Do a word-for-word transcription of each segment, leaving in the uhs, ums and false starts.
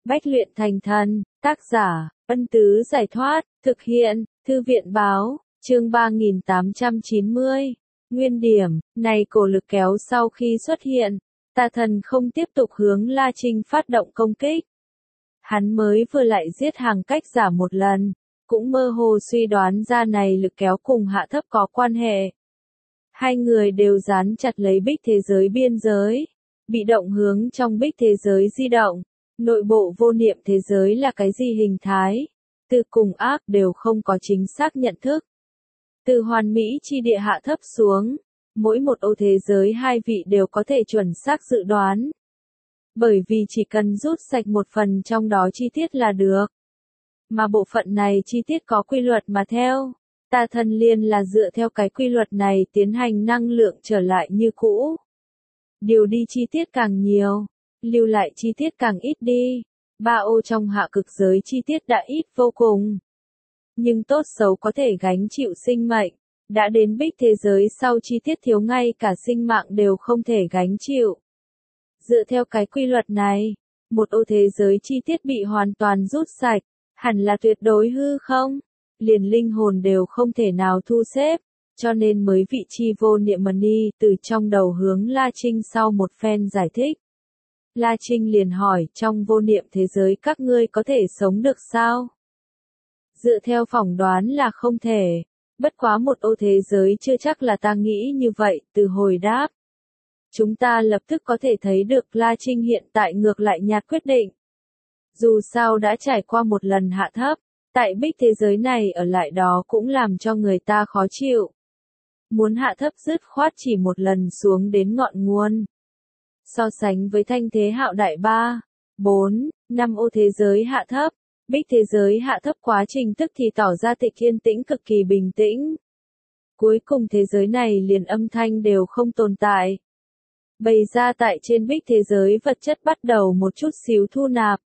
Bách luyện thành thần, tác giả, Ân Tứ Giải Thoát, thực hiện, Thư viện Báo, chương ba nghìn tám trăm chín mươi. Nguyên điểm, này cổ lực kéo sau khi xuất hiện, tà thần không tiếp tục hướng La Trinh phát động công kích. Hắn mới vừa lại giết hàng cách giả một lần, cũng mơ hồ suy đoán ra này lực kéo cùng hạ thấp có quan hệ. Hai người đều dán chặt lấy bích thế giới biên giới, bị động hướng trong bích thế giới di động. Nội bộ vô niệm thế giới là cái gì hình thái? Từ cùng ác đều không có chính xác nhận thức. Từ hoàn mỹ chi địa hạ thấp xuống, mỗi một ô thế giới hai vị đều có thể chuẩn xác dự đoán. Bởi vì chỉ cần rút sạch một phần trong đó chi tiết là được. Mà bộ phận này chi tiết có quy luật mà theo. Tà thần liên là dựa theo cái quy luật này tiến hành năng lượng trở lại như cũ. Điều đi chi tiết càng nhiều, lưu lại chi tiết càng ít đi. Ba ô trong hạ cực giới chi tiết đã ít vô cùng. Nhưng tốt xấu có thể gánh chịu sinh mệnh. Đã đến bích thế giới sau chi tiết thiếu ngay cả sinh mạng đều không thể gánh chịu. Dựa theo cái quy luật này, một ô thế giới chi tiết bị hoàn toàn rút sạch, hẳn là tuyệt đối hư không? Liền linh hồn đều không thể nào thu xếp, cho nên mới vị chi vô niệm mani từ trong đầu hướng La Trinh sau một phen giải thích. La Trinh liền hỏi trong vô niệm thế giới các ngươi có thể sống được sao? Dựa theo phỏng đoán là không thể, bất quá một ô thế giới chưa chắc là ta nghĩ như vậy, từ hồi đáp. Chúng ta lập tức có thể thấy được La Trinh hiện tại ngược lại nhạt quyết định. Dù sao đã trải qua một lần hạ thấp, tại bích thế giới này ở lại đó cũng làm cho người ta khó chịu. Muốn hạ thấp dứt khoát chỉ một lần xuống đến ngọn nguồn. So sánh với thanh thế hạo đại ba, bốn, năm ô thế giới hạ thấp, bích thế giới hạ thấp quá trình tức thì tỏ ra tịch yên tĩnh cực kỳ bình tĩnh. Cuối cùng thế giới này liền âm thanh đều không tồn tại. Bày ra tại trên bích thế giới vật chất bắt đầu một chút xíu thu nạp.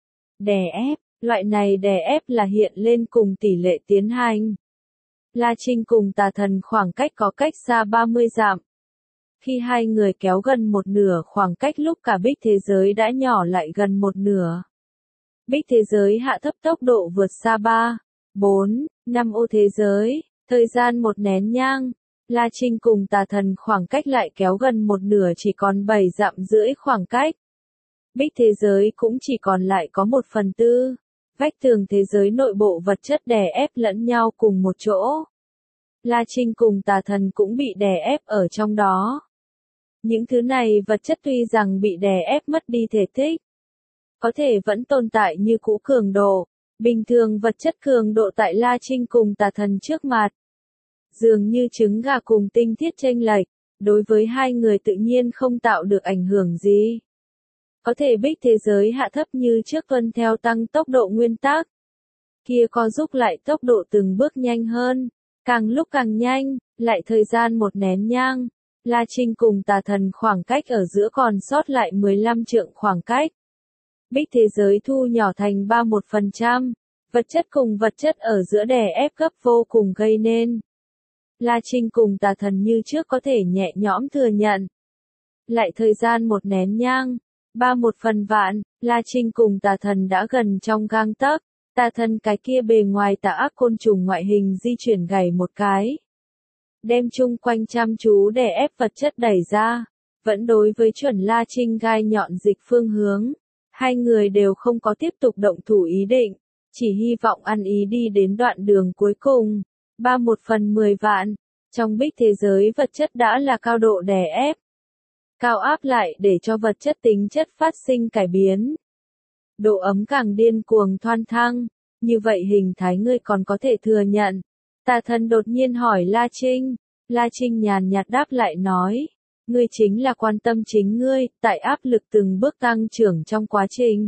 Đè ép, loại này đè ép là hiện lên cùng tỷ lệ tiến hành. La Trinh cùng tà thần khoảng cách có cách xa ba mươi dặm. Khi hai người kéo gần một nửa khoảng cách lúc cả bích thế giới đã nhỏ lại gần một nửa. Bích thế giới hạ thấp tốc độ vượt xa ba, bốn, năm ô thế giới, thời gian một nén nhang. La Trinh cùng tà thần khoảng cách lại kéo gần một nửa chỉ còn bảy dặm rưỡi khoảng cách. Bích thế giới cũng chỉ còn lại có một phần tư. Vách tường thế giới nội bộ vật chất đè ép lẫn nhau cùng một chỗ. La Trinh cùng tà thần cũng bị đè ép ở trong đó. Những thứ này vật chất tuy rằng bị đè ép mất đi thể tích, có thể vẫn tồn tại như cũ cường độ. Bình thường vật chất cường độ tại La Trinh cùng tà thần trước mặt. Dường như trứng gà cùng tinh thiết chênh lệch, đối với hai người tự nhiên không tạo được ảnh hưởng gì. Có thể bích thế giới hạ thấp như trước tuân theo tăng tốc độ nguyên tắc. Kia co giúp lại tốc độ từng bước nhanh hơn, càng lúc càng nhanh, lại thời gian một nén nhang. La Trinh cùng tà thần khoảng cách ở giữa còn sót lại mười lăm trượng khoảng cách. Bích thế giới thu nhỏ thành ba mươi mốt phần trăm, vật chất cùng vật chất ở giữa đè ép gấp vô cùng gây nên. La Trinh cùng tà thần như trước có thể nhẹ nhõm thừa nhận. Lại thời gian một nén nhang, ba một phần vạn, La Trinh cùng tà thần đã gần trong gang tấc. Tà thần cái kia bề ngoài tà ác côn trùng ngoại hình di chuyển gảy một cái. Đem chung quanh chăm chú để ép vật chất đẩy ra. Vẫn đối với chuẩn La Trinh gai nhọn dịch phương hướng. Hai người đều không có tiếp tục động thủ ý định. Chỉ hy vọng ăn ý đi đến đoạn đường cuối cùng. Ba một phần mười vạn. Trong bích thế giới vật chất đã là cao độ đè ép. Cao áp lại để cho vật chất tính chất phát sinh cải biến. Độ ấm càng điên cuồng thoăn thăng, như vậy hình thái ngươi còn có thể thừa nhận. Tà thần đột nhiên hỏi La Trinh, La Trinh nhàn nhạt đáp lại nói, ngươi chính là quan tâm chính ngươi, tại áp lực từng bước tăng trưởng trong quá trình.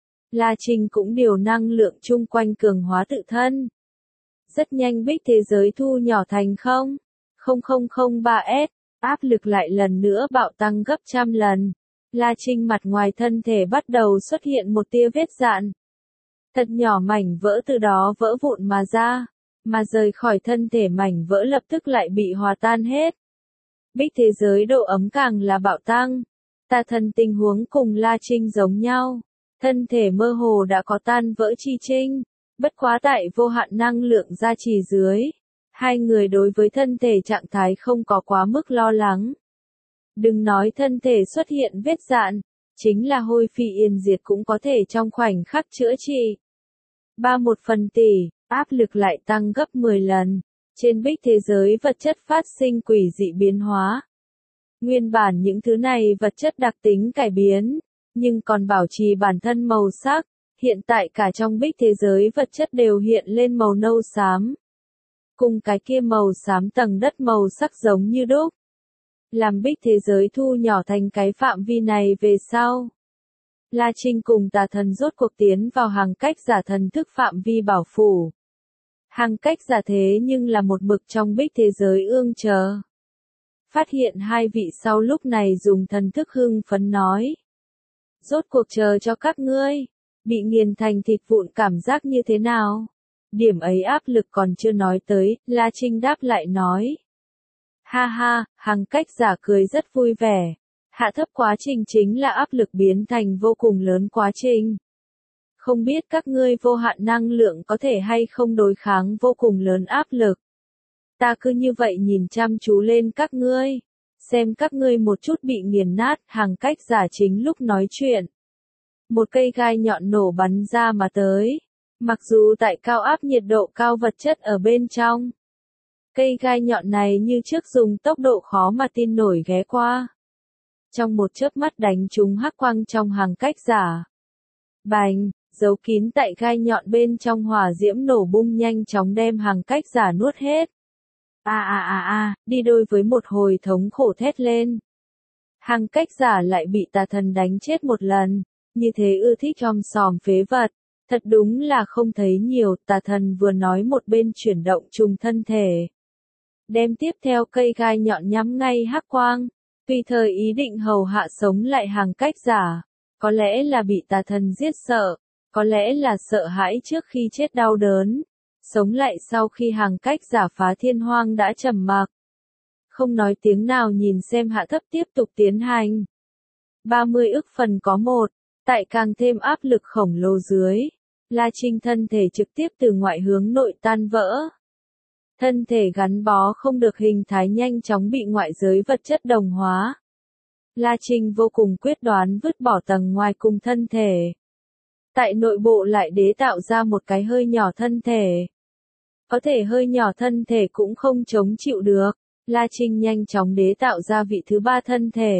La Trinh cũng điều năng lượng chung quanh cường hóa tự thân. Rất nhanh bích thế giới thu nhỏ thành không, không không không ba S. Áp lực lại lần nữa bạo tăng gấp trăm lần. La Trinh mặt ngoài thân thể bắt đầu xuất hiện một tia vết dạn. Thật nhỏ mảnh vỡ từ đó vỡ vụn mà ra, mà rời khỏi thân thể mảnh vỡ lập tức lại bị hòa tan hết. Bích thế giới độ ấm càng là bạo tăng. Tà thần tình huống cùng La Trinh giống nhau. thân thể mơ hồ đã có tan vỡ chi trinh, bất quá tại vô hạn năng lượng gia trì dưới, hai người đối với thân thể trạng thái không có quá mức lo lắng. Đừng nói thân thể xuất hiện vết dạn, chính là hôi phi yên diệt cũng có thể trong khoảnh khắc chữa trị. Ba một phần tỷ, áp lực lại tăng gấp mười lần. Trên bích thế giới vật chất phát sinh quỷ dị biến hóa. Nguyên bản những thứ này vật chất đặc tính cải biến, nhưng còn bảo trì bản thân màu sắc, hiện tại cả trong bích thế giới vật chất đều hiện lên màu nâu xám. Cùng cái kia màu xám tầng đất màu sắc giống như đúc. Làm bích thế giới thu nhỏ thành cái phạm vi này về sau. La Trinh cùng tà thần rốt cuộc tiến vào hàng cách giả thần thức phạm vi bảo phủ. Hàng cách giả thế nhưng là một mực trong bích thế giới ương chờ. Phát hiện hai vị sau lúc này dùng thần thức hưng phấn nói. Rốt cuộc chờ cho các ngươi, bị nghiền thành thịt vụn cảm giác như thế nào? Điểm ấy áp lực còn chưa nói tới, La Trinh đáp lại nói. Ha ha, hàng cách giả cười rất vui vẻ. Hạ thấp quá trình chính là áp lực biến thành vô cùng lớn quá trình. Không biết các ngươi vô hạn năng lượng có thể hay không đối kháng vô cùng lớn áp lực. Ta cứ như vậy nhìn chăm chú lên các ngươi. Xem các ngươi một chút bị nghiền nát, hàng cách giả chính lúc nói chuyện. Một cây gai nhọn nổ bắn ra mà tới. Mặc dù tại cao áp nhiệt độ cao vật chất ở bên trong. Cây gai nhọn này như trước dùng tốc độ khó mà tin nổi ghé qua. Trong một chớp mắt đánh trúng hắc quang trong hàng cách giả. Bành, giấu kín tại gai nhọn bên trong hỏa diễm nổ bung nhanh chóng đem hàng cách giả nuốt hết. A a a a, đi đôi với một hồi thống khổ thét lên. Hàng cách giả lại bị tà thần đánh chết một lần, như thế ưa thích trong xòm phế vật. Thật đúng là không thấy nhiều, tà thần vừa nói một bên chuyển động trùng thân thể. Đem tiếp theo cây gai nhọn nhắm ngay hắc quang, tùy thời ý định hầu hạ sống lại hàng cách giả. Có lẽ là bị tà thần giết sợ, có lẽ là sợ hãi trước khi chết đau đớn. Sống lại sau khi hàng cách giả phá thiên hoang đã trầm mặc. Không nói tiếng nào nhìn xem hạ thấp tiếp tục tiến hành. ba mươi ức phần có một, tại càng thêm áp lực khổng lồ dưới. La Trinh thân thể trực tiếp từ ngoại hướng nội tan vỡ. Thân thể gắn bó không được hình thái nhanh chóng bị ngoại giới vật chất đồng hóa. La Trinh vô cùng quyết đoán vứt bỏ tầng ngoài cùng thân thể. Tại nội bộ lại đế tạo ra một cái hơi nhỏ thân thể. Có thể hơi nhỏ thân thể cũng không chống chịu được. La Trinh nhanh chóng đế tạo ra vị thứ ba thân thể.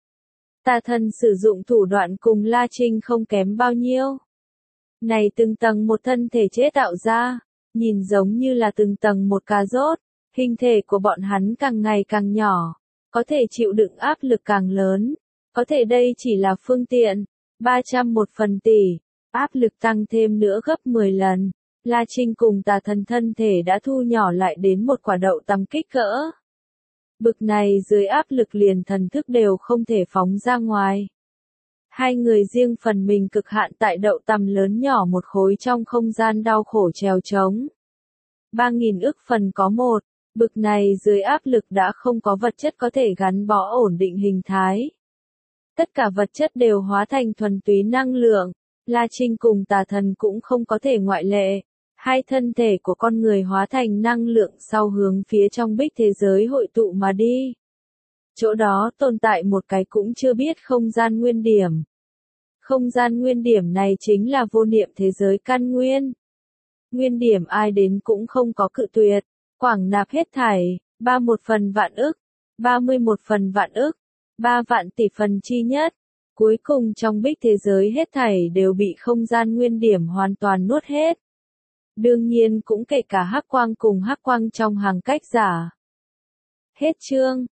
Tà thần sử dụng thủ đoạn cùng La Trinh không kém bao nhiêu. Này từng tầng một thân thể chế tạo ra, nhìn giống như là từng tầng một cà rốt, hình thể của bọn hắn càng ngày càng nhỏ, có thể chịu đựng áp lực càng lớn, có thể đây chỉ là phương tiện, ba trăm một phần tỷ, áp lực tăng thêm nữa gấp mười lần, La Trinh cùng tà thần thân thể đã thu nhỏ lại đến một quả đậu tằm kích cỡ. Bực này dưới áp lực liền thần thức đều không thể phóng ra ngoài. Hai người riêng phần mình cực hạn tại đậu tằm lớn nhỏ một khối trong không gian đau khổ trèo trống. Ba nghìn ức phần có một, bực này dưới áp lực đã không có vật chất có thể gắn bó ổn định hình thái. Tất cả vật chất đều hóa thành thuần túy năng lượng, La Trinh cùng tà thần cũng không có thể ngoại lệ. Hai thân thể của con người hóa thành năng lượng sau hướng phía trong bích thế giới hội tụ mà đi. Chỗ đó tồn tại một cái cũng chưa biết không gian nguyên điểm. Không gian nguyên điểm này chính là vô niệm thế giới căn nguyên. Nguyên điểm ai đến cũng không có cự tuyệt, quảng nạp hết thảy, ba một phần vạn ức, ba mươi một phần vạn ức, ba vạn tỷ phần chi nhất. Cuối cùng trong bích thế giới hết thảy đều bị không gian nguyên điểm hoàn toàn nuốt hết. Đương nhiên cũng kể cả hắc quang cùng hắc quang trong hàng cách giả. Hết chương.